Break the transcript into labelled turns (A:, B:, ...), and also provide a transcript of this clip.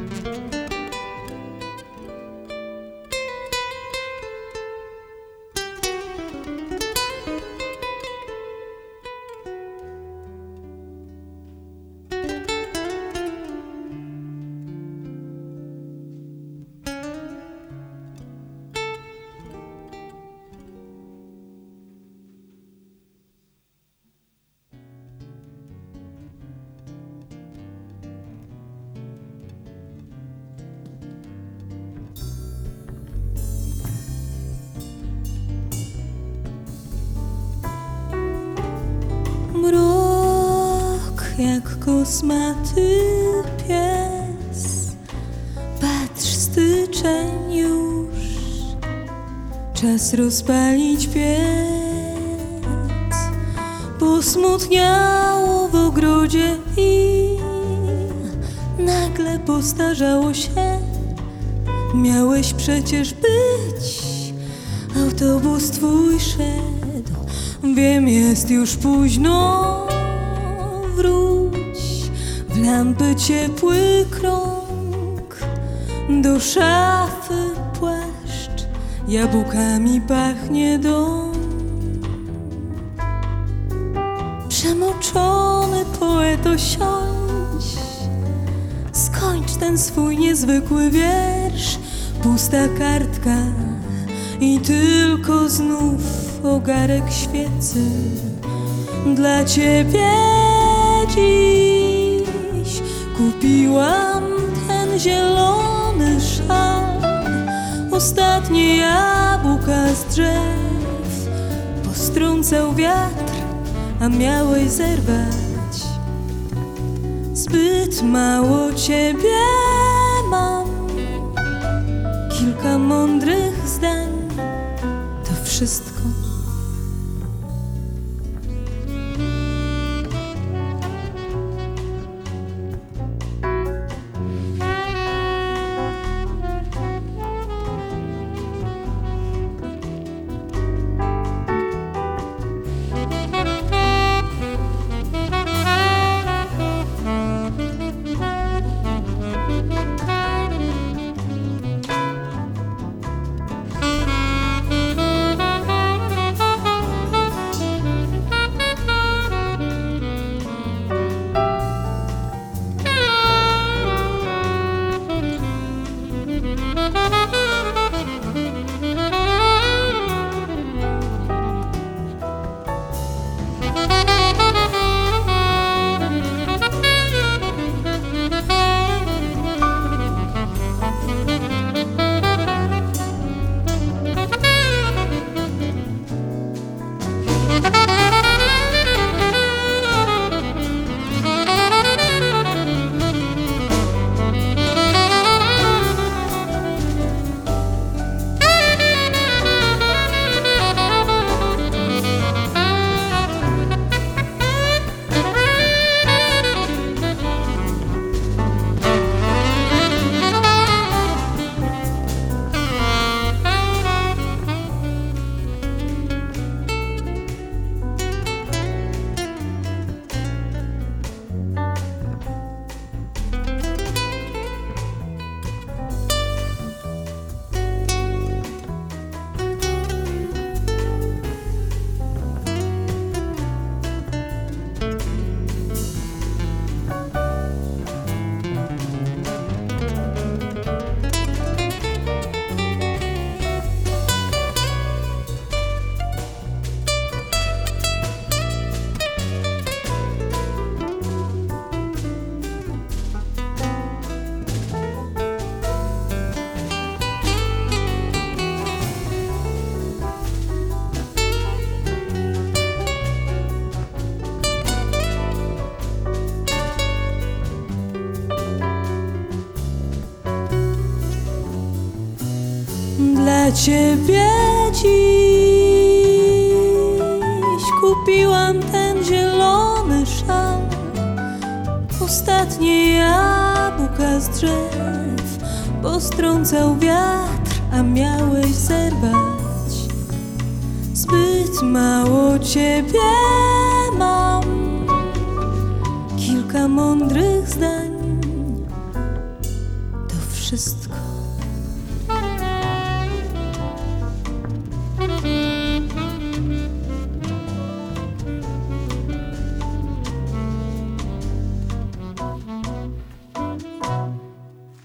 A: Mrok jak kosmaty pies. Patrz, styczeń już, czas rozpalić piec. Posmutniało w ogrodzie i nagle postarzało się. Miałeś przecież być, autobus twój szedł. Wiem, jest już późno, wróć w lampy ciepły krąg. Do szafy płaszcz, jabłkami pachnie dom. Przemoczony poeto, siądź, skończ ten swój niezwykły wiersz. Pusta kartka i tylko znów ogarek świecy. Dla ciebie dziś kupiłam ten zielony szal. Ostatnie jabłka z drzew postrącał wiatr, a miałeś zerwać. Zbyt mało ciebie mam, kilka mądrych zdań, to wszystko. Dla ciebie dziś kupiłam ten zielony szal. Ostatnie jabłka z drzew postrącał wiatr, a miałeś zerwać. Zbyt mało ciebie mam, kilka mądrych zdań, wszystko